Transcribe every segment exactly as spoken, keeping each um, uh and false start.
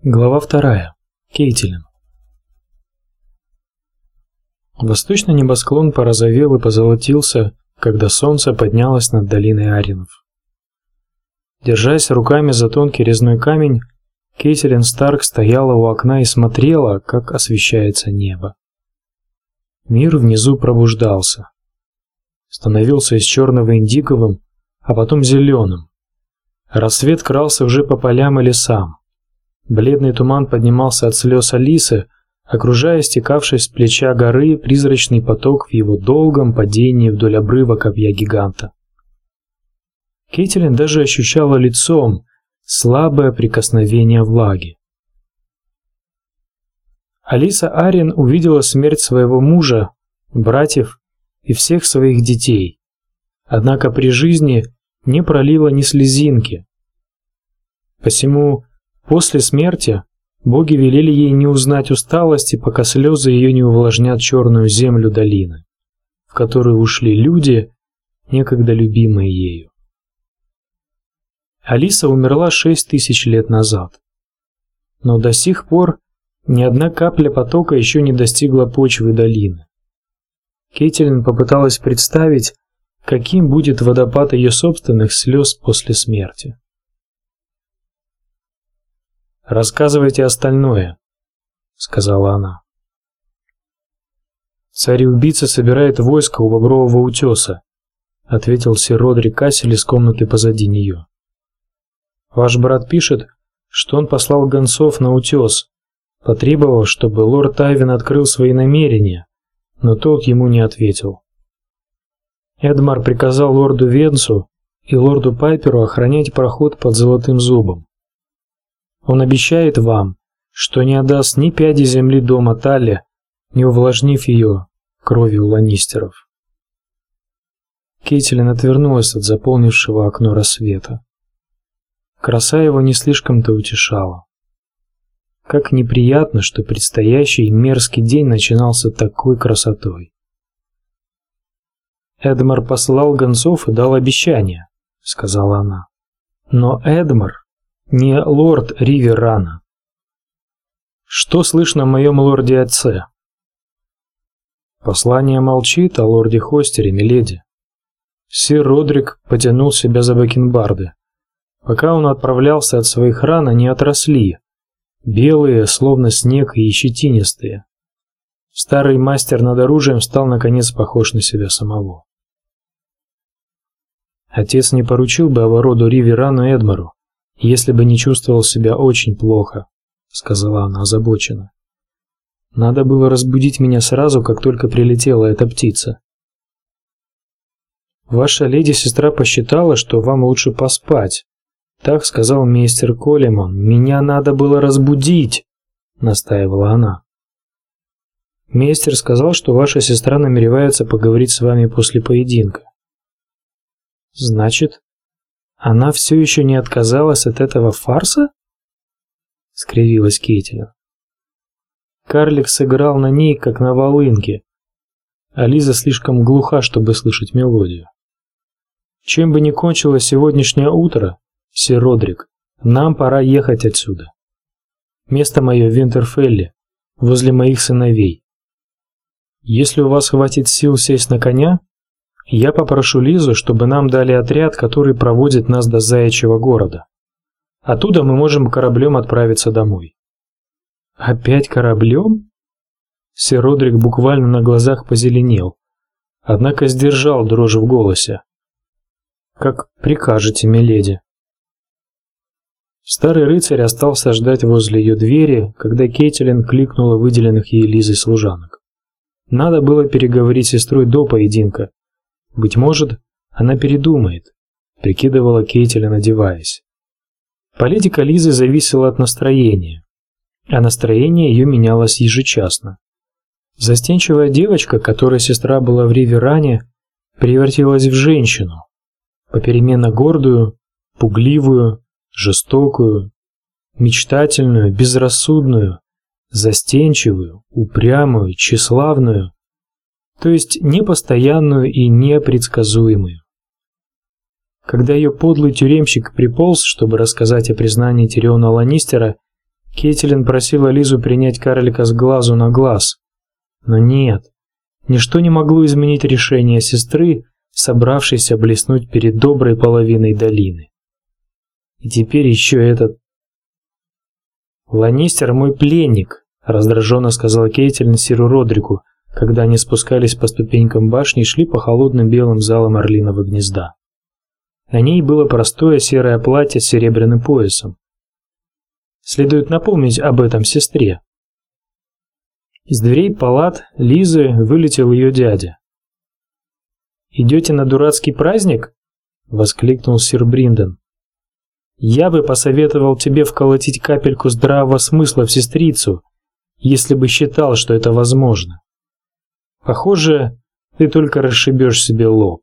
Глава вторая. Кейтилин. Восточный небосклон порозовел и позолотился, когда солнце поднялось над долиной Аринов. Держась руками за тонкий резной камень, Кейтилин Старк стояла у окна и смотрела, как освещается небо. Мир внизу пробуждался. Становился из черного индиговым, а потом зеленым. Рассвет крался уже по полям и лесам. Бледный туман поднимался от слез Алисы, окружая стекавший с плеча горы призрачный поток в его долгом падении вдоль обрыва копья гиганта. Кейтилин даже ощущала лицом слабое прикосновение влаги. Алиса Арин увидела смерть своего мужа, братьев и всех своих детей, однако при жизни не пролила ни слезинки. Посему после смерти боги велели ей не узнать усталости, пока слезы ее не увлажнят черную землю долины, в которую ушли люди, некогда любимые ею. Алиса умерла шесть тысяч лет назад, но до сих пор ни одна капля потока еще не достигла почвы долины. Кейтилин попыталась представить, каким будет водопад ее собственных слез после смерти. «Рассказывайте остальное», — сказала она. «Царь-убийца собирает войско у Багрового утеса», — ответил сэр Родрик Кассель из комнаты позади нее. «Ваш брат пишет, что он послал гонцов на утес, потребовал, чтобы лорд Тайвин открыл свои намерения, но тот ему не ответил. Эдмар приказал лорду Венсу и лорду Пайперу охранять проход под Золотым Зубом. Он обещает вам, что не отдаст ни пяди земли дома Талли, не увлажнив ее кровью ланнистеров». Кейтилин отвернулась от заполнившего окно рассвета. Краса его не слишком-то утешала. Как неприятно, что предстоящий мерзкий день начинался такой красотой. «Эдмар послал гонцов и дал обещание», — сказала она. «Но Эдмар не лорд Риверрана. Что слышно о моем лорде-отце?» «Послание молчит о лорде Хостере, миледи». Сэр Родрик потянул себя за бакенбарды. Пока он отправлялся от своих ран, они отросли, белые, словно снег, и щетинистые. Старый мастер над оружием стал наконец похож на себя самого. Отец не поручил бы оборону Риверрану Эдмару, если бы не чувствовал себя очень плохо, сказала она озабоченно. Надо было разбудить меня сразу, как только прилетела эта птица. Ваша леди-сестра посчитала, что вам лучше поспать. Так сказал мистер Коллимон. Меня надо было разбудить, настаивала она. Мейстер сказал, что ваша сестра намеревается поговорить с вами после поединка. Значит, она все еще не отказалась от этого фарса? Скривилась Кейтилин. Карлик сыграл на ней, как на волынке, а Лиза слишком глуха, чтобы слышать мелодию. Чем бы ни кончилось сегодняшнее утро, сэр Родрик, нам пора ехать отсюда. Место мое в Винтерфелле, возле моих сыновей. Если у вас хватит сил сесть на коня, я попрошу Лизу, чтобы нам дали отряд, который проводит нас до Заячьего города. Оттуда мы можем кораблем отправиться домой. Опять кораблем? Сэр Родрик буквально на глазах позеленел, однако сдержал дрожь в голосе. Как прикажете, миледи. Старый рыцарь остался ждать возле ее двери, когда Кейтилин кликнула выделенных ей Лизой служанок. Надо было переговорить с сестрой до поединка. Быть может, она передумает, прикидывала Кейтилин, одеваясь. Политика Лизы зависела от настроения, а настроение ее менялось ежечасно. Застенчивая девочка, которой сестра была в Риверране, превратилась в женщину, попеременно гордую, пугливую, жестокую, мечтательную, безрассудную, застенчивую, упрямую, тщеславную, то есть непостоянную и непредсказуемую. Когда ее подлый тюремщик приполз, чтобы рассказать о признании Тириона Ланнистера, Кейтилин просила Лизу принять карлика с глазу на глаз. Но нет, ничто не могло изменить решение сестры, собравшейся блеснуть перед доброй половиной долины. И теперь еще этот... «Ланнистер мой пленник», — раздраженно сказал Кейтилин сиру Родрику, когда они спускались по ступенькам башни и шли по холодным белым залам Орлиного гнезда. На ней было простое серое платье с серебряным поясом. Следует напомнить об этом сестре. Из дверей палат Лизы вылетел ее дядя. «Идете на дурацкий праздник?» — воскликнул сир Бринден. «Я бы посоветовал тебе вколотить капельку здравого смысла в сестрицу, если бы считал, что это возможно. Похоже, ты только расшибешь себе лоб».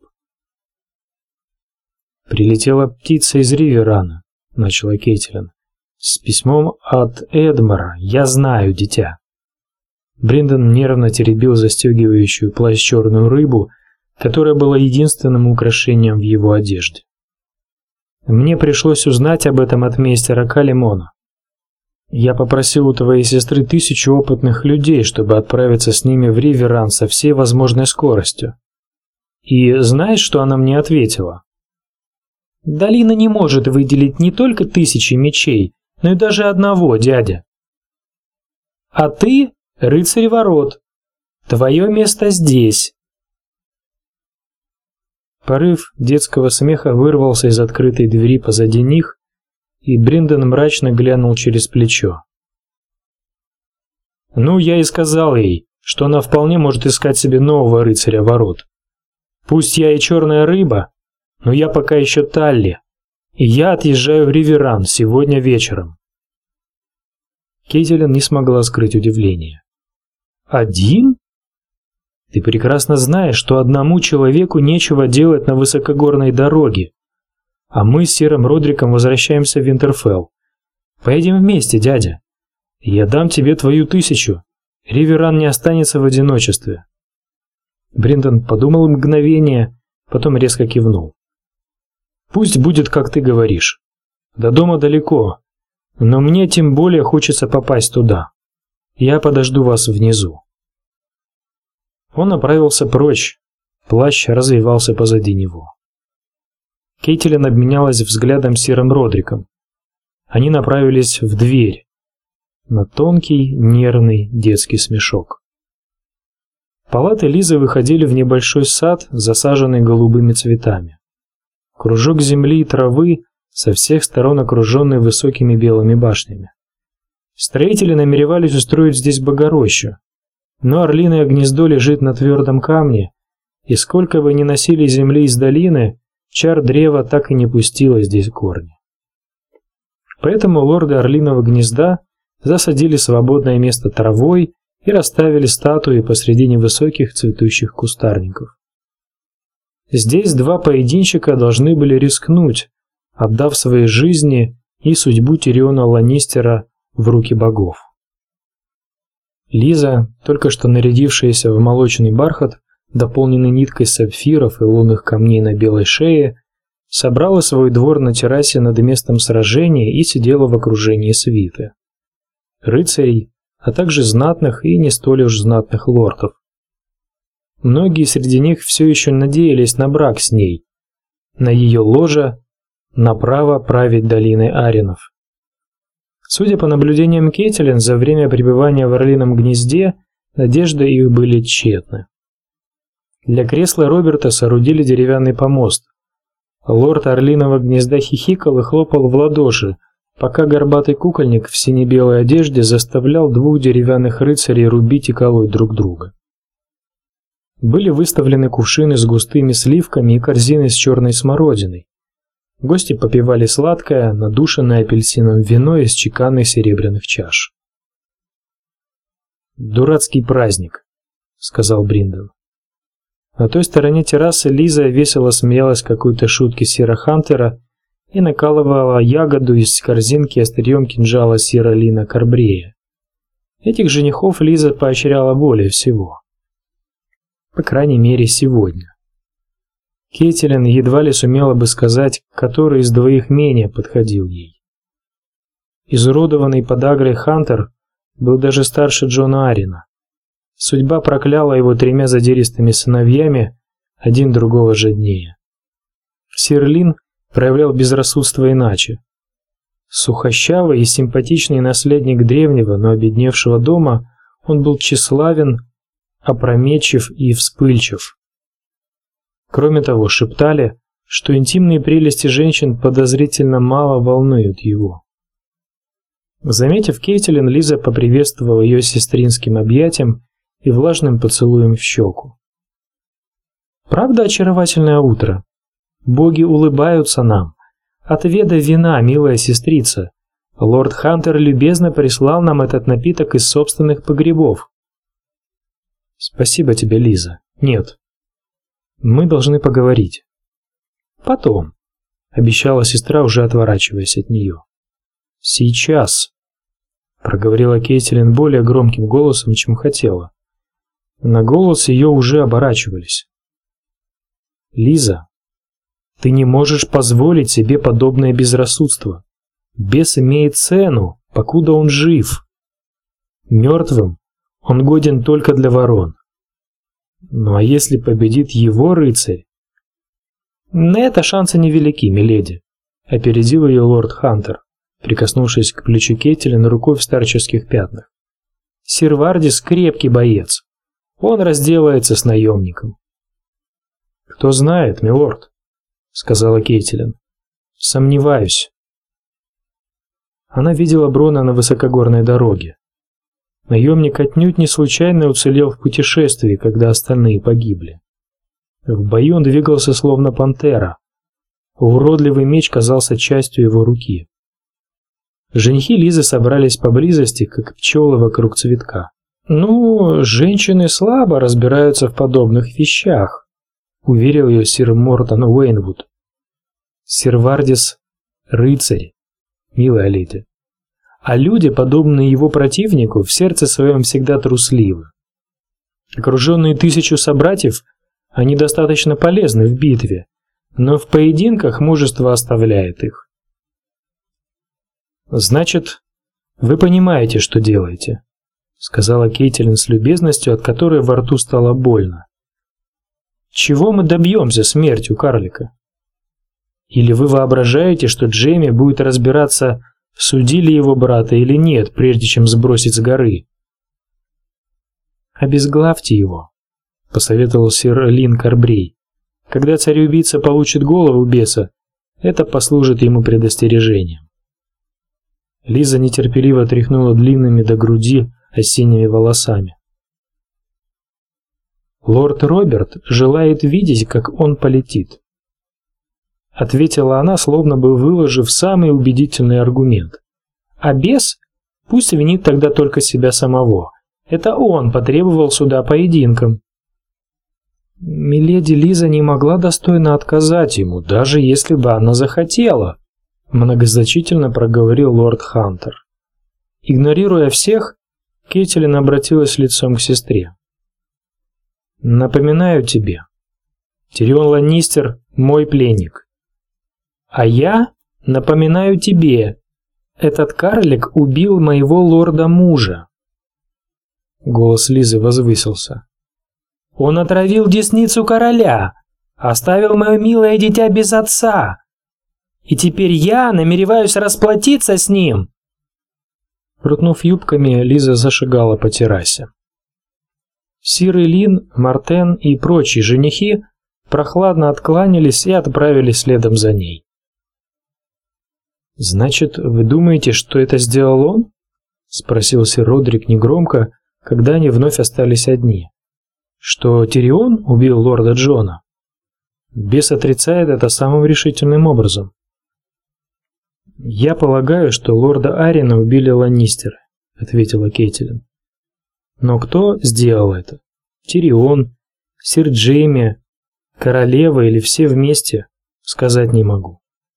«Прилетела птица из Риверана», — начала Кейтилин. «С письмом от Эдмара. Я знаю, дитя». Бринден нервно теребил застегивающую плащ черную рыбу, которая была единственным украшением в его одежде. «Мне пришлось узнать об этом от мейстера Калимона. Я попросил у твоей сестры тысячу опытных людей, чтобы отправиться с ними в Риверан со всей возможной скоростью. И знаешь, что она мне ответила? Долина не может выделить не только тысячи мечей, но и даже одного, дядя. А ты — рыцарь ворот. Твое место здесь». Порыв детского смеха вырвался из открытой двери позади них, и Бринден мрачно глянул через плечо. «Ну, я и сказал ей, что она вполне может искать себе нового рыцаря ворот. Пусть я и черная рыба, но я пока еще Талли, и я отъезжаю в Риверан сегодня вечером». Кейтилин не смогла скрыть удивление. «Один? Ты прекрасно знаешь, что одному человеку нечего делать на высокогорной дороге, а мы с сиром Родриком возвращаемся в Винтерфелл. Поедем вместе, дядя. Я дам тебе твою тысячу. Риверан не останется в одиночестве». Бринден подумал мгновение, потом резко кивнул. «Пусть будет, как ты говоришь. До дома далеко, но мне тем более хочется попасть туда. Я подожду вас внизу». Он направился прочь, плащ развивался позади него. Кейтилин обменялась взглядом с сиром Родриком. Они направились в дверь, на тонкий, нервный детский смешок. Палаты Лизы выходили в небольшой сад, засаженный голубыми цветами. Кружок земли и травы, со всех сторон окруженный высокими белыми башнями. Строители намеревались устроить здесь богорощу, но орлиное гнездо лежит на твердом камне, и сколько бы ни носили земли из долины, чар древа так и не пустила здесь корни. Поэтому лорды орлиного гнезда засадили свободное место травой и расставили статуи посреди невысоких цветущих кустарников. Здесь два поединщика должны были рискнуть, отдав свои жизни и судьбу Тириона Ланнистера в руки богов. Лиза, только что нарядившаяся в молочный бархат, дополненный ниткой сапфиров и лунных камней на белой шее, собрала свой двор на террасе над местом сражения и сидела в окружении свиты. Рыцарей, а также знатных и не столь уж знатных лордов. Многие среди них все еще надеялись на брак с ней, на ее ложе, на право править долиной Аринов. Судя по наблюдениям Кейтилин, за время пребывания в орлином гнезде надежды их были тщетны. Для кресла Роберта соорудили деревянный помост. Лорд орлиного гнезда хихикал и хлопал в ладоши, пока горбатый кукольник в сине-белой одежде заставлял двух деревянных рыцарей рубить и колоть друг друга. Были выставлены кувшины с густыми сливками и корзины с черной смородиной. Гости попивали сладкое, надушенное апельсином вино из чеканных серебряных чаш. «Дурацкий праздник», — сказал Бринден. На той стороне террасы Лиза весело смеялась какой-то шутке сира Хантера и накалывала ягоду из корзинки острием кинжала сира Лина Карбрея. Этих женихов Лиза поощряла более всего. По крайней мере, сегодня. Кейтилин едва ли сумела бы сказать, который из двоих менее подходил ей. Изуродованный подагрой Хантер был даже старше Джона Арина. Судьба прокляла его тремя задиристыми сыновьями, один другого жаднее. Сир Лин проявлял безрассудство иначе. Сухощавый и симпатичный наследник древнего, но обедневшего дома, он был тщеславен, опрометчив и вспыльчив. Кроме того, шептали, что интимные прелести женщин подозрительно мало волнуют его. Заметив Кейтилин, Лиза поприветствовала ее сестринским объятием и влажным поцелуем в щеку. «Правда очаровательное утро? Боги улыбаются нам. Отведай вина, милая сестрица. Лорд Хантер любезно прислал нам этот напиток из собственных погребов». «Спасибо тебе, Лиза. Нет. Мы должны поговорить». «Потом», — обещала сестра, уже отворачиваясь от нее. «Сейчас», — проговорила Кейтилин более громким голосом, чем хотела. На голос ее уже оборачивались. «Лиза, ты не можешь позволить себе подобное безрассудство. Бес имеет цену, покуда он жив. Мертвым он годен только для ворон. Ну а если победит его рыцарь?» «На это шансы невелики, миледи», — опередил ее лорд Хантер, прикоснувшись к плечу Кейтилин рукой в старческих пятнах. «Сир Вардис крепкий боец. Он разделается с наемником». «Кто знает, милорд», — сказала Кейтилин. «Сомневаюсь». Она видела Брона на высокогорной дороге. Наемник отнюдь не случайно уцелел в путешествии, когда остальные погибли. В бою он двигался словно пантера. Уродливый меч казался частью его руки. Женихи Лизы собрались поблизости, как пчелы вокруг цветка. «Ну, женщины слабо разбираются в подобных вещах», — уверил ее сир Мортон Уэйнвуд. «Сир Вардис — рыцарь, милая леди. А люди, подобные его противнику, в сердце своем всегда трусливы. Окруженные тысячу собратьев, они достаточно полезны в битве, но в поединках мужество оставляет их». «Значит, вы понимаете, что делаете», — сказала Кейтилин с любезностью, от которой во рту стало больно. «Чего мы добьемся смертью карлика? Или вы воображаете, что Джейми будет разбираться, судили его брата или нет, прежде чем сбросить с горы?» «Обезглавьте его», — посоветовал сир Лин Карбрей. «Когда царь-убийца получит голову беса, это послужит ему предостережением». Лиза нетерпеливо тряхнула длинными до груди осенними волосами. «Лорд Роберт желает видеть, как он полетит», — ответила она, словно бы выложив самый убедительный аргумент. «А бес пусть винит тогда только себя самого. Это он потребовал суда поединком». Миледи Лиза не могла достойно отказать ему, даже если бы она захотела, — многозначительно проговорил лорд Хантер. Игнорируя всех, Кейтилин обратилась лицом к сестре. «Напоминаю тебе, Тирион Ланнистер – мой пленник. А я напоминаю тебе, этот карлик убил моего лорда-мужа». Голос Лизы возвысился. «Он отравил десницу короля, оставил мое милое дитя без отца. И теперь я намереваюсь расплатиться с ним». Крутнув юбками, Лиза зашагала по террасе. Сир Лин, Мартен и прочие женихи прохладно откланялись и отправились следом за ней. «Значит, вы думаете, что это сделал он?» — спросил сир Родрик негромко, когда они вновь остались одни. «Что Тирион убил лорда Джона?» Бес отрицает это самым решительным образом. «Я полагаю, что лорда Арина убили Ланнистеры», — ответила Кейтилин. «Но кто сделал это? Тирион, сир Джейми, королева или все вместе? Сказать не могу».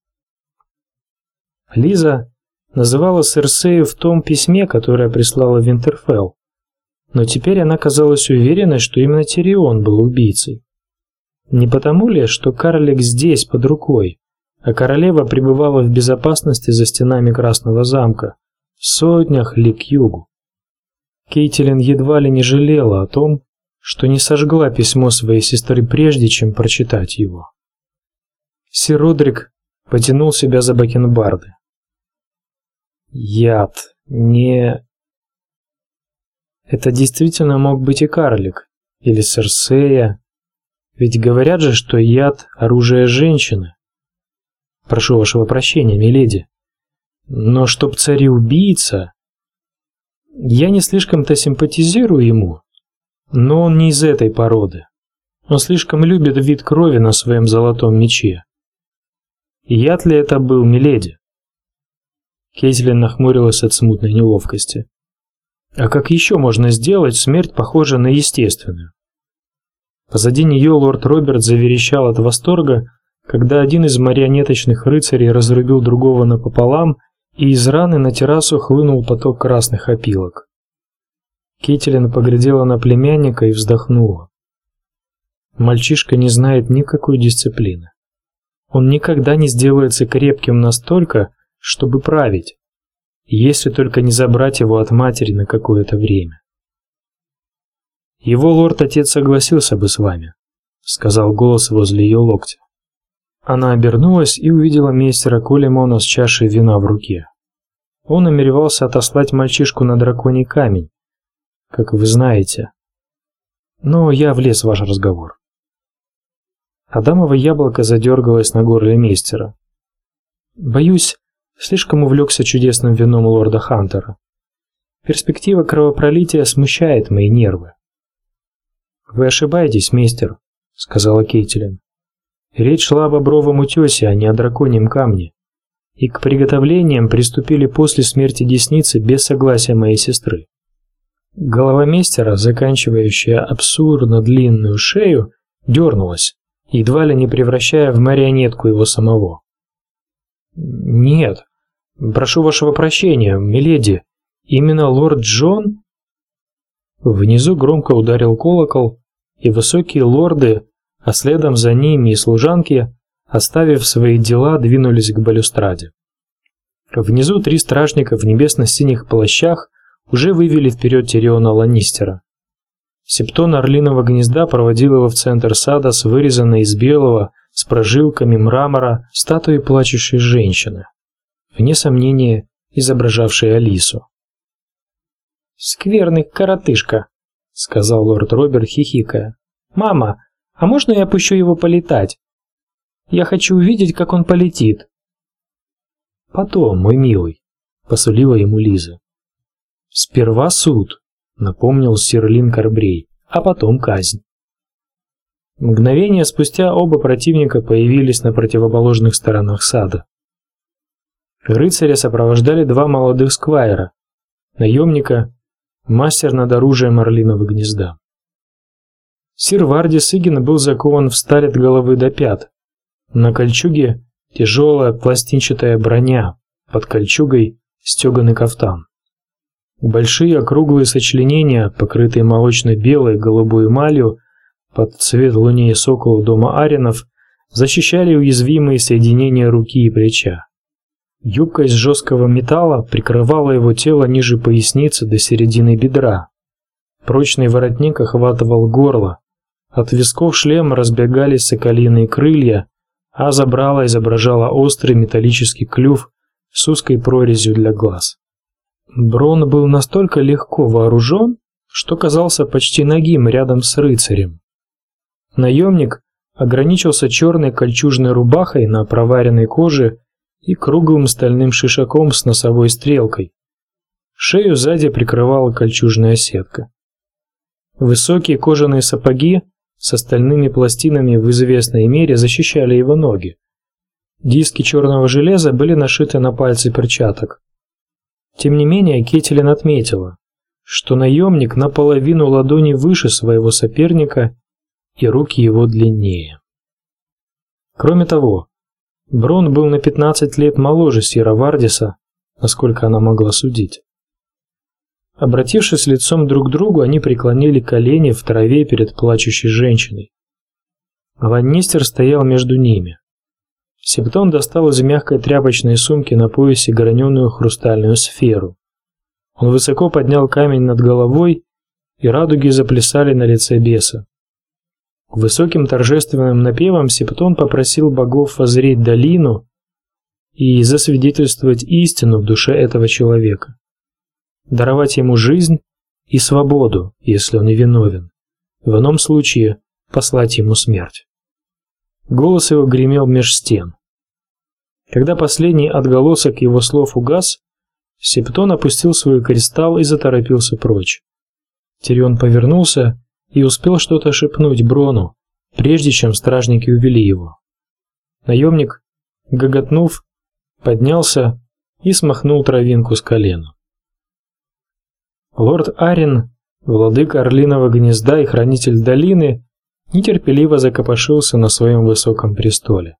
Лиза называла Серсею в том письме, которое прислала Винтерфелл, но теперь она казалась уверенной, что именно Тирион был убийцей. Не потому ли, что карлик здесь, под рукой, а королева пребывала в безопасности за стенами Красного замка, в сотнях ли к югу. Кейтилин едва ли не жалела о том, что не сожгла письмо своей сестры прежде, чем прочитать его. Сир Родрик потянул себя за бакенбарды. Яд, не... Это действительно мог быть и карлик, или Серсея, ведь говорят же, что яд – оружие женщины. Прошу вашего прощения, миледи. Но чтоб царь-убийца... Я не слишком-то симпатизирую ему, но он не из этой породы. Он слишком любит вид крови на своем золотом мече. Яд ли это был, миледи? Кейтилин нахмурилась от смутной неловкости. А как еще можно сделать смерть, похожую на естественную? Позади нее лорд Роберт заверещал от восторга, когда один из марионеточных рыцарей разрубил другого напополам, и из раны на террасу хлынул поток красных опилок. Кейтилин поглядела на племянника и вздохнула. Мальчишка не знает никакой дисциплины. Он никогда не сделается крепким настолько, чтобы править, если только не забрать его от матери на какое-то время. Его лорд-отец согласился бы с вами, сказал голос возле ее локтя. Она обернулась и увидела мейстера Колимона с чашей вина в руке. Он намеревался отослать мальчишку на драконий камень, как вы знаете. Но я влез в ваш разговор. Адамово яблоко задергалось на горле мейстера. Боюсь, слишком увлекся чудесным вином лорда Хантера. Перспектива кровопролития смущает мои нервы. Вы ошибаетесь, мейстер, сказала Кейтилин. Речь шла об бобровом утесе, а не о драконьем камне, и к приготовлениям приступили после смерти десницы без согласия моей сестры. Голова мейстера, заканчивающая абсурдно длинную шею, дернулась, едва ли не превращая в марионетку его самого. Нет, прошу вашего прощения, миледи, именно лорд Джон? Внизу громко ударил колокол, и высокие лорды, а следом за ними и служанки, оставив свои дела, двинулись к балюстраде. Внизу три стражника в небесно-синих плащах уже вывели вперед Тириона Ланнистера. Септон Орлиного гнезда проводил его в центр сада с вырезанной из белого, с прожилками мрамора, статуей плачущей женщины, вне сомнения изображавшей Алису. «Скверный коротышка», — сказал лорд Роберт, хихикая. «Мама, а можно я пущу его полетать? Я хочу увидеть, как он полетит». «Потом, мой милый», — посулила ему Лиза. «Сперва суд», — напомнил сир Линкар Брей, — «а потом казнь». Мгновение спустя оба противника появились на противоположных сторонах сада. Рыцаря сопровождали два молодых сквайра, наемника, мастер над оружием Орлиного гнезда. Сир Вардис Игин был закован в сталь от головы до пят. На кольчуге тяжелая пластинчатая броня, под кольчугой стеганый кафтан. Большие округлые сочленения, покрытые молочно-белой голубой эмалью, под цвет луней сокола дома Аринов, защищали уязвимые соединения руки и плеча. Юбка из жесткого металла прикрывала его тело ниже поясницы до середины бедра. Прочный воротник охватывал горло. От висков шлема разбегались соколиные крылья, а забрало изображало острый металлический клюв с узкой прорезью для глаз. Брон был настолько легко вооружен, что казался почти нагим рядом с рыцарем. Наемник ограничился черной кольчужной рубахой на проваренной коже и круглым стальным шишаком с носовой стрелкой. Шею сзади прикрывала кольчужная сетка. Высокие кожаные сапоги с стальными пластинами в известной мере защищали его ноги. Диски черного железа были нашиты на пальцы перчаток. Тем не менее, Кейтилин отметила, что наемник наполовину ладони выше своего соперника и руки его длиннее. Кроме того, Брон был на пятнадцать лет моложе сира Вардиса, насколько она могла судить. Обратившись лицом друг к другу, они преклонили колени в траве перед плачущей женщиной. Ланнистер стоял между ними. Септон достал из мягкой тряпочной сумки на поясе граненую хрустальную сферу. Он высоко поднял камень над головой, и радуги заплясали на лице беса. Высоким торжественным напевом Септон попросил богов воззреть долину и засвидетельствовать истину в душе этого человека, даровать ему жизнь и свободу, если он невиновен, в ином случае послать ему смерть. Голос его гремел меж стен. Когда последний отголосок его слов угас, Септон опустил свой кристалл и заторопился прочь. Тирион повернулся и успел что-то шепнуть Брону, прежде чем стражники увели его. Наемник, гоготнув, поднялся и смахнул травинку с колена. Лорд Аррен, владыка Орлиного гнезда и хранитель долины, нетерпеливо закопошился на своем высоком престоле.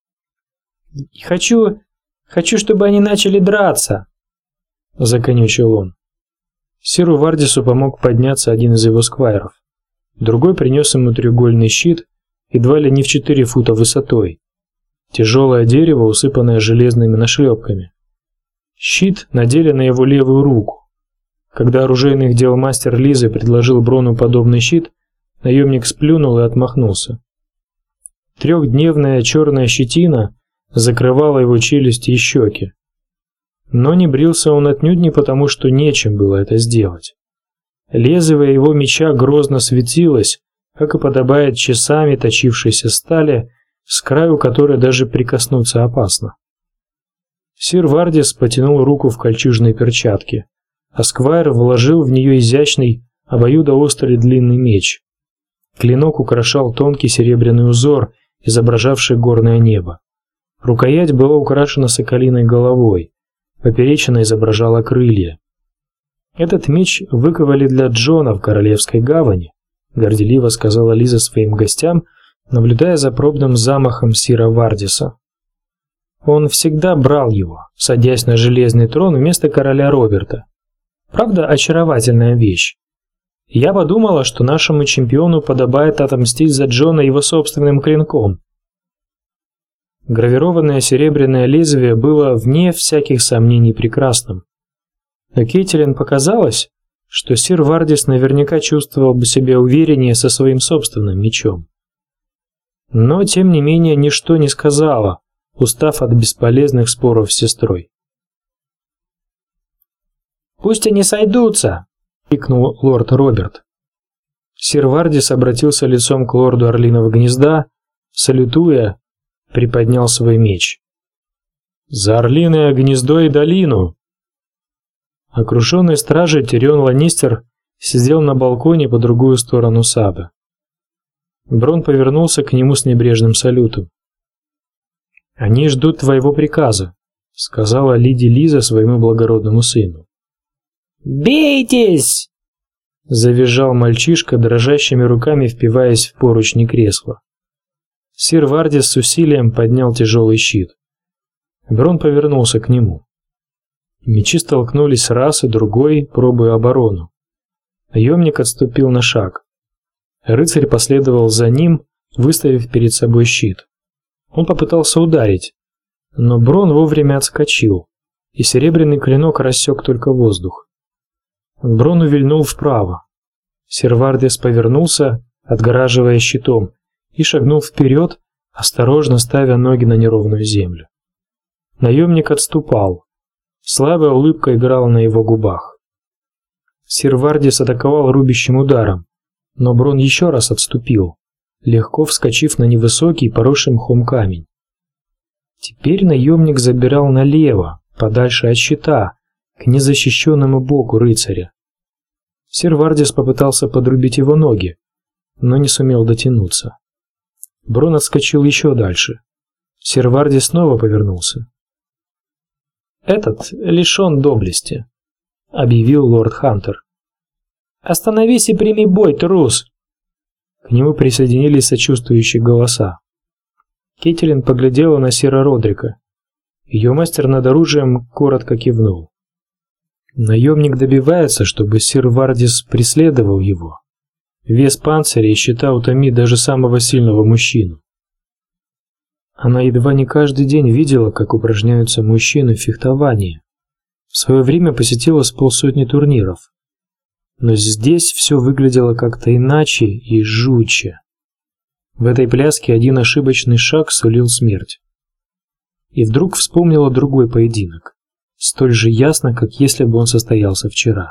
«Хочу, хочу, чтобы они начали драться!» — законючил он. Сиру Вардису помог подняться один из его сквайров. Другой принес ему треугольный щит, едва ли не в четыре фута высотой. Тяжелое дерево, усыпанное железными нашлепками. Щит надели на его левую руку. Когда оружейных дел мастер Лизы предложил Брону подобный щит, наемник сплюнул и отмахнулся. Трехдневная черная щетина закрывала его челюсть и щеки. Но не брился он отнюдь не потому, что нечем было это сделать. Лезвие его меча грозно светилось, как и подобает часами точившейся стали, с краю которой даже прикоснуться опасно. Сир Вардис потянул руку в кольчужной перчатке, а сквайр вложил в нее изящный, обоюдоострый длинный меч. Клинок украшал тонкий серебряный узор, изображавший горное небо. Рукоять была украшена соколиной головой, поперечина изображала крылья. «Этот меч выковали для Джона в Королевской гавани», — горделиво сказала Лиза своим гостям, наблюдая за пробным замахом сира Вардиса. Он всегда брал его, садясь на железный трон вместо короля Роберта. Правда, очаровательная вещь. Я подумала, что нашему чемпиону подобает отомстить за Джона его собственным клинком. Гравированное серебряное лезвие было вне всяких сомнений прекрасным. Но Кейтилин показалось, что сир Вардис наверняка чувствовал бы себя увереннее со своим собственным мечом. Но, тем не менее, ничто не сказала, устав от бесполезных споров с сестрой. «Пусть они сойдутся!» — крикнул лорд Роберт. Сир Вардис обратился лицом к лорду Орлиного гнезда, салютуя, приподнял свой меч. «За Орлиное гнездо и долину!» Окруженный стражей Тирион Ланнистер сидел на балконе по другую сторону сада. Брон повернулся к нему с небрежным салютом. «Они ждут твоего приказа», — сказала леди Лиза своему благородному сыну. «Бейтесь!» — завизжал мальчишка, дрожащими руками впиваясь в поручни кресла. Сир Вардис с усилием поднял тяжелый щит. Брон повернулся к нему. Мечи столкнулись раз и другой, пробуя оборону. Наемник отступил на шаг. Рыцарь последовал за ним, выставив перед собой щит. Он попытался ударить, но Брон вовремя отскочил, и серебряный клинок рассек только воздух. Брон увильнул вправо. Сир Вардис повернулся, отгораживая щитом, и шагнул вперед, осторожно ставя ноги на неровную землю. Наемник отступал. Слабая улыбка играла на его губах. Сир Вардис атаковал рубящим ударом, но Брон еще раз отступил, легко вскочив на невысокий, поросший мхом камень. Теперь наемник забирал налево, подальше от щита, к незащищенному боку рыцаря. Сир Вардис попытался подрубить его ноги, но не сумел дотянуться. Брон отскочил еще дальше. Сир Вардис снова повернулся. «Этот лишен доблести», — объявил лорд Хантер. «Остановись и прими бой, трус!» К нему присоединились сочувствующие голоса. Кейтилин поглядела на сира Родрика. Ее мастер над оружием коротко кивнул. Наемник добивается, чтобы сир Вардис преследовал его. Вес панциря и щита утомит даже самого сильного мужчину. Она едва не каждый день видела, как упражняются мужчины в фехтовании. В В свое время посетила с полсотни турниров. Но здесь все выглядело как-то иначе и жутче. В этой пляске один ошибочный шаг сулил смерть. И вдруг вспомнила другой поединок, столь же ясно, как если бы он состоялся вчера.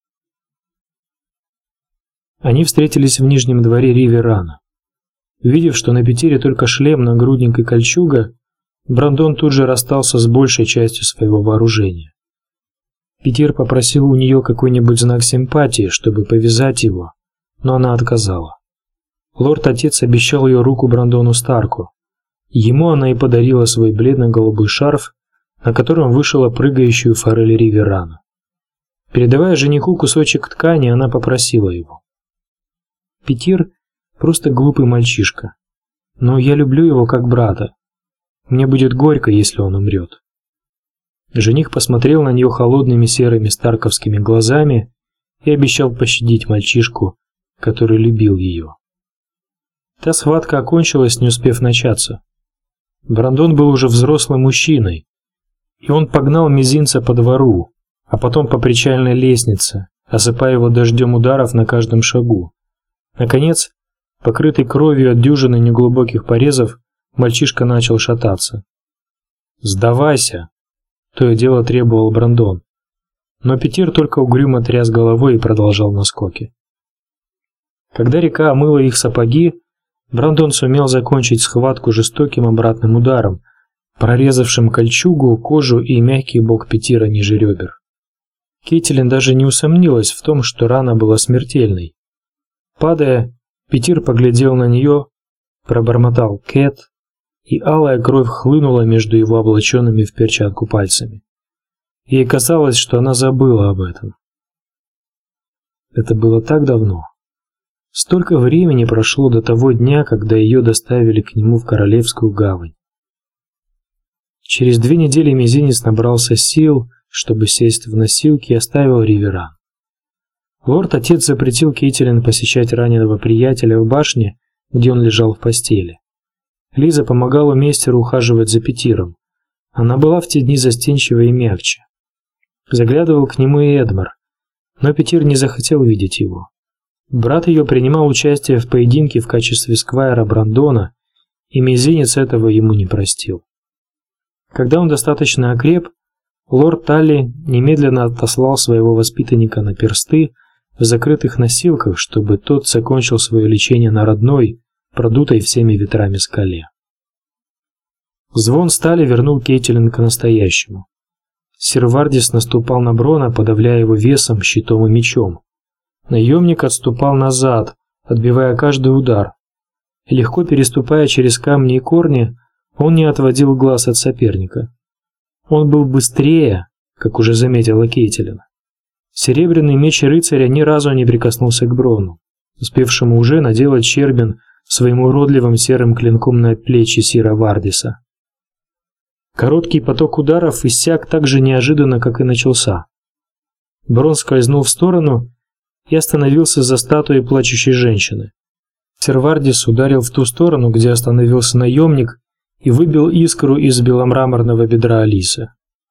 Они встретились в нижнем дворе Риверана. Увидев, что на Петире только шлем, нагрудник и кольчуга, Брандон тут же расстался с большей частью своего вооружения. Петир попросил у нее какой-нибудь знак симпатии, чтобы повязать его, но она отказала. Лорд-отец обещал ее руку Брандону Старку. Ему она и подарила свой бледно-голубой шарф, на котором вышила прыгающую форель Риверана. Передавая жениху кусочек ткани, она попросила его: «Петир просто глупый мальчишка, но я люблю его как брата. Мне будет горько, если он умрет». Жених посмотрел на нее холодными серыми старковскими глазами и обещал пощадить мальчишку, который любил ее. Та схватка окончилась, не успев начаться. Брандон был уже взрослым мужчиной, и он погнал мизинца по двору, а потом по причальной лестнице, осыпая его дождем ударов на каждом шагу. Наконец, покрытый кровью от дюжины неглубоких порезов, мальчишка начал шататься. «Сдавайся!» — то и дело требовал Брандон. Но Петир только угрюмо тряс головой и продолжал наскоки. Когда река омыла их сапоги, Брандон сумел закончить схватку жестоким обратным ударом, прорезавшим кольчугу, кожу и мягкий бок Петира ниже ребер. Кейтилин даже не усомнилась в том, что рана была смертельной. Падая, Петир поглядел на нее, пробормотал «Кэт», и алая кровь хлынула между его облаченными в перчатку пальцами. Ей казалось, что она забыла об этом. Это было так давно. Столько времени прошло до того дня, когда ее доставили к нему в Королевскую гавань. Через две недели мизинец набрался сил, чтобы сесть в носилки, и оставил Риверан. Лорд-отец запретил Кейтилин посещать раненого приятеля в башне, где он лежал в постели. Лиза помогала мейстеру ухаживать за Петиром. Она была в те дни застенчивой и мягче. Заглядывал к нему и Эдмар, но Петир не захотел видеть его. Брат ее принимал участие в поединке в качестве сквайра Брандона, и мизинец этого ему не простил. Когда он достаточно окреп, лорд Талли немедленно отослал своего воспитанника на персты в закрытых носилках, чтобы тот закончил свое лечение на родной, продутой всеми ветрами скале. Звон стали вернул Кейтилин к настоящему. Сир Вардис наступал на Брона, подавляя его весом, щитом и мечом. Наемник отступал назад, отбивая каждый удар. И легко переступая через камни и корни, он не отводил глаз от соперника. Он был быстрее, как уже заметила Кейтилин. Серебряный меч рыцаря ни разу не прикоснулся к Брону, успевшему уже наделать щербин своим уродливым серым клинком на плечи сира Вардиса. Короткий поток ударов иссяк так же неожиданно, как и начался. Брон скользнул в сторону и остановился за статуей плачущей женщины. Сир Вардис ударил в ту сторону, где остановился наемник, и выбил искру из беломраморного бедра Алисы.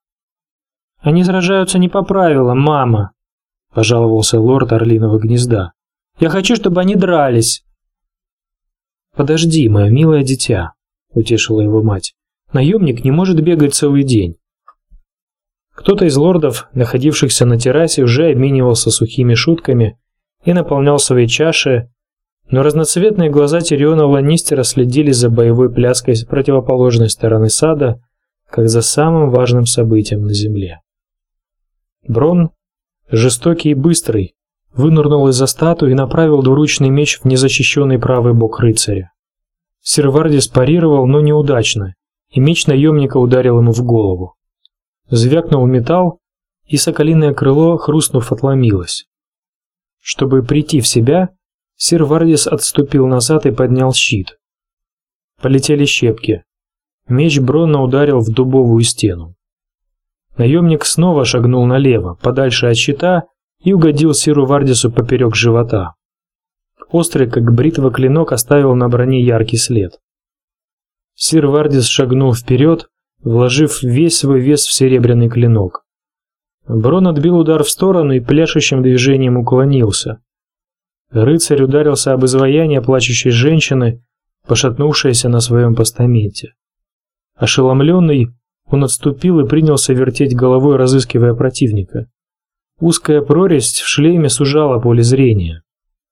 «Они сражаются не по правилам, мама», – пожаловался лорд Орлиного гнезда. «Я хочу, чтобы они дрались». «Подожди, мое милое дитя», – утешила его мать. «Наемник не может бегать целый день». Кто-то из лордов, находившихся на террасе, уже обменивался сухими шутками и наполнял свои чаши, но разноцветные глаза Тириона Ланнистера следили за боевой пляской с противоположной стороны сада, как за самым важным событием на земле. Брон, жестокий и быстрый, вынырнул из-за статуи и направил двуручный меч в незащищенный правый бок рыцаря. Сир Вардис парировал, но неудачно, и меч наемника ударил ему в голову. Звякнул металл, и соколиное крыло, хрустнув, отломилось. Чтобы прийти в себя, сир Вардис отступил назад и поднял щит. Полетели щепки. Меч Брона ударил в дубовую стену. Наемник снова шагнул налево, подальше от щита, и угодил сиру Вардису поперек живота. Острый, как бритва, клинок оставил на броне яркий след. Сир Вардис шагнул вперед, вложив весь свой вес в серебряный клинок. Брон отбил удар в сторону и пляшущим движением уклонился. Рыцарь ударился об изваяние плачущей женщины, пошатнувшейся на своем постаменте. Ошеломленный, он отступил и принялся вертеть головой, разыскивая противника. Узкая прорезь в шлеме сужала поле зрения.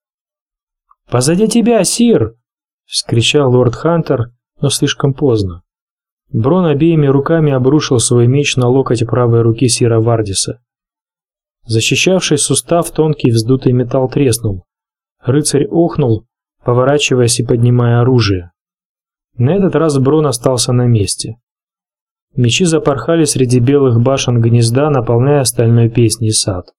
«Позади тебя, сир!» — вскричал лорд Хантер, но слишком поздно. Брон обеими руками обрушил свой меч на локоть правой руки сира Вардиса. Защищавший сустав тонкий вздутый металл треснул. Рыцарь охнул, поворачиваясь и поднимая оружие. На этот раз Брон остался на месте. Мечи запорхали среди белых башен гнезда, наполняя стальной песней сад.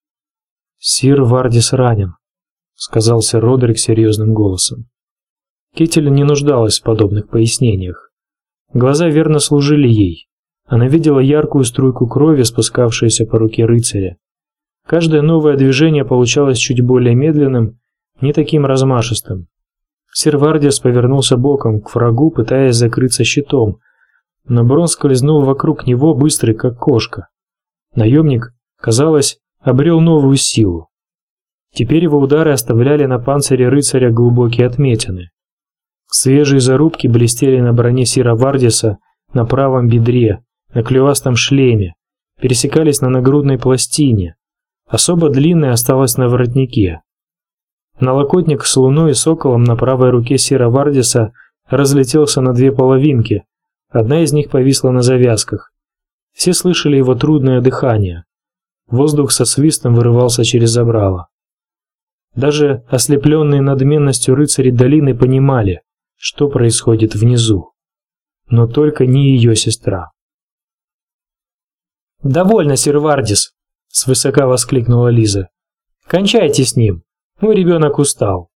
«Сир Вардис ранен», — сказал сэр Родрик серьезным голосом. Кетель не нуждалась в подобных пояснениях. Глаза верно служили ей. Она видела яркую струйку крови, спускавшуюся по руке рыцаря. Каждое новое движение получалось чуть более медленным, не таким размашистым. Сир Вардис повернулся боком к врагу, пытаясь закрыться щитом, но Брон скользнул вокруг него, быстрый как кошка. Наемник, казалось, обрел новую силу. Теперь его удары оставляли на панцире рыцаря глубокие отметины. Свежие зарубки блестели на броне сира Вардиса, на правом бедре, на клювастом шлеме, пересекались на нагрудной пластине. Особо длинная осталась на воротнике. Налокотник с луной и соколом на правой руке сира Вардиса разлетелся на две половинки. Одна из них повисла на завязках. Все слышали его трудное дыхание. Воздух со свистом вырывался через забрало. Даже ослепленные надменностью рыцари долины понимали, что происходит внизу. Но только не ее сестра. «Довольно, сир Вардис!» — свысока воскликнула Лиза. «Кончайте с ним! Мой ребенок устал!»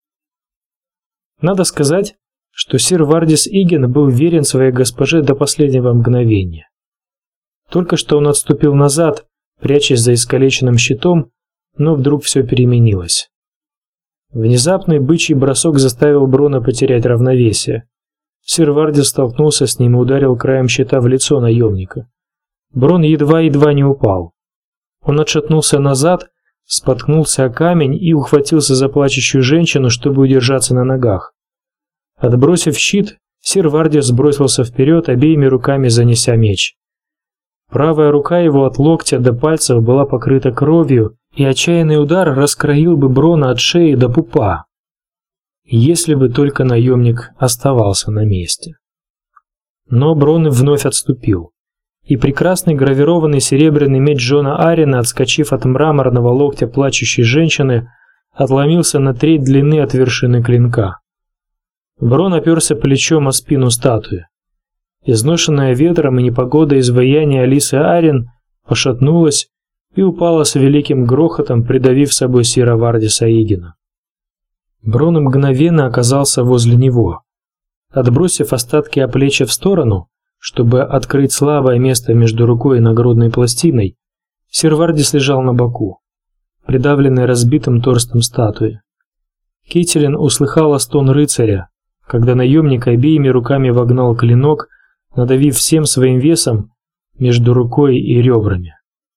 Надо сказать, что сир Вардис Иген был верен своей госпоже до последнего мгновения. Только что он отступил назад, прячась за искалеченным щитом, но вдруг все переменилось. Внезапный бычий бросок заставил Брона потерять равновесие. Сир Вардис столкнулся с ним и ударил краем щита в лицо наемника. Брон едва-едва не упал. Он отшатнулся назад, споткнулся о камень и ухватился за плачущую женщину, чтобы удержаться на ногах. Отбросив щит, сир Вардис бросился вперед, обеими руками занеся меч. Правая рука его от локтя до пальцев была покрыта кровью, и отчаянный удар раскроил бы Брона от шеи до пупа, если бы только наемник оставался на месте. Но Брон вновь отступил, и прекрасный гравированный серебряный меч Джона Аррена, отскочив от мраморного локтя плачущей женщины, отломился на треть длины от вершины клинка. Брон оперся плечом о спину статуи. Изношенное ветром и непогодой изваяние Алисы Аррен пошатнулось и упало с великим грохотом, придавив собой сира Вардиса Игена. Брон мгновенно оказался возле него. Отбросив остатки оплечья в сторону, чтобы открыть слабое место между рукой и нагрудной пластиной, сир Вардис лежал на боку, придавленный разбитым торстом статуи. Кетелин услыхала стон рыцаря, когда наемник обеими руками вогнал клинок, надавив всем своим весом между рукой и ребрами.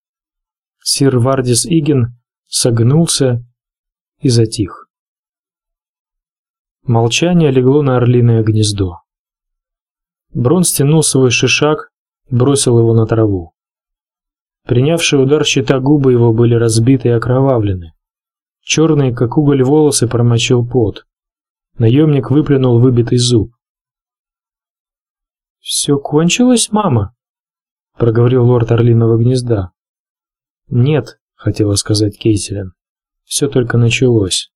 Сир Вардис Иген согнулся и затих. Молчание легло на орлиное гнездо. Брон стянул свой шишак и бросил его на траву. Принявшие удар щита губы его были разбиты и окровавлены. Черные, как уголь, волосы промочил пот. Наемник выплюнул выбитый зуб. «Все кончилось, мама?» — проговорил лорд Орлиного гнезда. «Нет», — хотела сказать Кетелин, — «все только началось».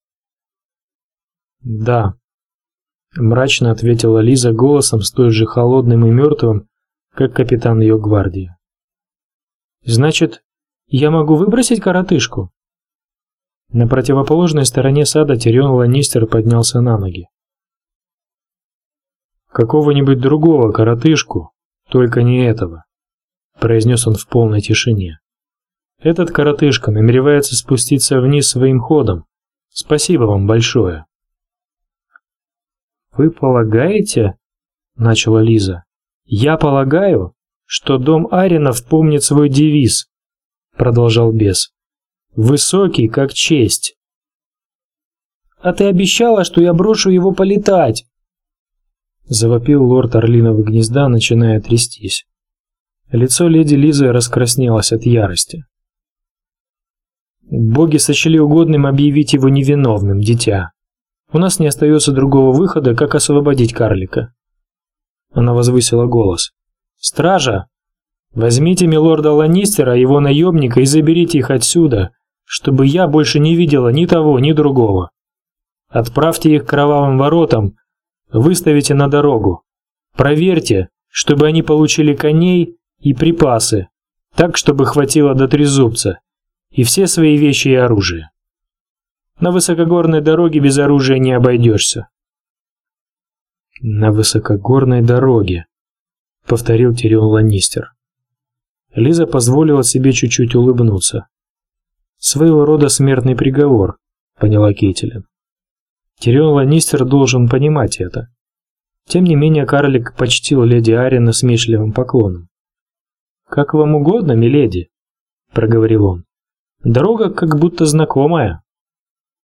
«Да», — мрачно ответила Лиза голосом столь же холодным и мертвым, как капитан ее гвардии. «Значит, я могу выбросить коротышку?» На противоположной стороне сада Тирион Ланнистер поднялся на ноги. «Какого-нибудь другого коротышку, только не этого», — произнес он в полной тишине. «Этот коротышка намеревается спуститься вниз своим ходом. Спасибо вам большое». «Вы полагаете, — начала Лиза, — я полагаю, что дом Арренов помнит свой девиз продолжал бес. Высокий, как честь. А ты обещала, что я брошу его полетать, завопил лорд Орлиного гнезда, начиная трястись. Лицо леди Лизы раскраснелось от ярости. Боги сочли угодным объявить его невиновным, дитя. У нас не остается другого выхода, как освободить карлика. Она возвысила голос. Стража, возьмите милорда Ланнистера, его наемника, и заберите их отсюда, чтобы я больше не видела ни того, ни другого. Отправьте их к кровавым воротам, выставите на дорогу. Проверьте, чтобы они получили коней и припасы, так, чтобы хватило до трезубца, и все свои вещи и оружие. На высокогорной дороге без оружия не обойдешься. На высокогорной дороге, повторил Тирион Ланнистер. Лиза позволила себе чуть-чуть улыбнуться. Своего рода смертный приговор, поняла Кейтилин. Тирион Ланнистер должен понимать это. Тем не менее, карлик почтил леди Ари насмешливым поклоном. «Как вам угодно, миледи», — проговорил он. «Дорога как будто знакомая».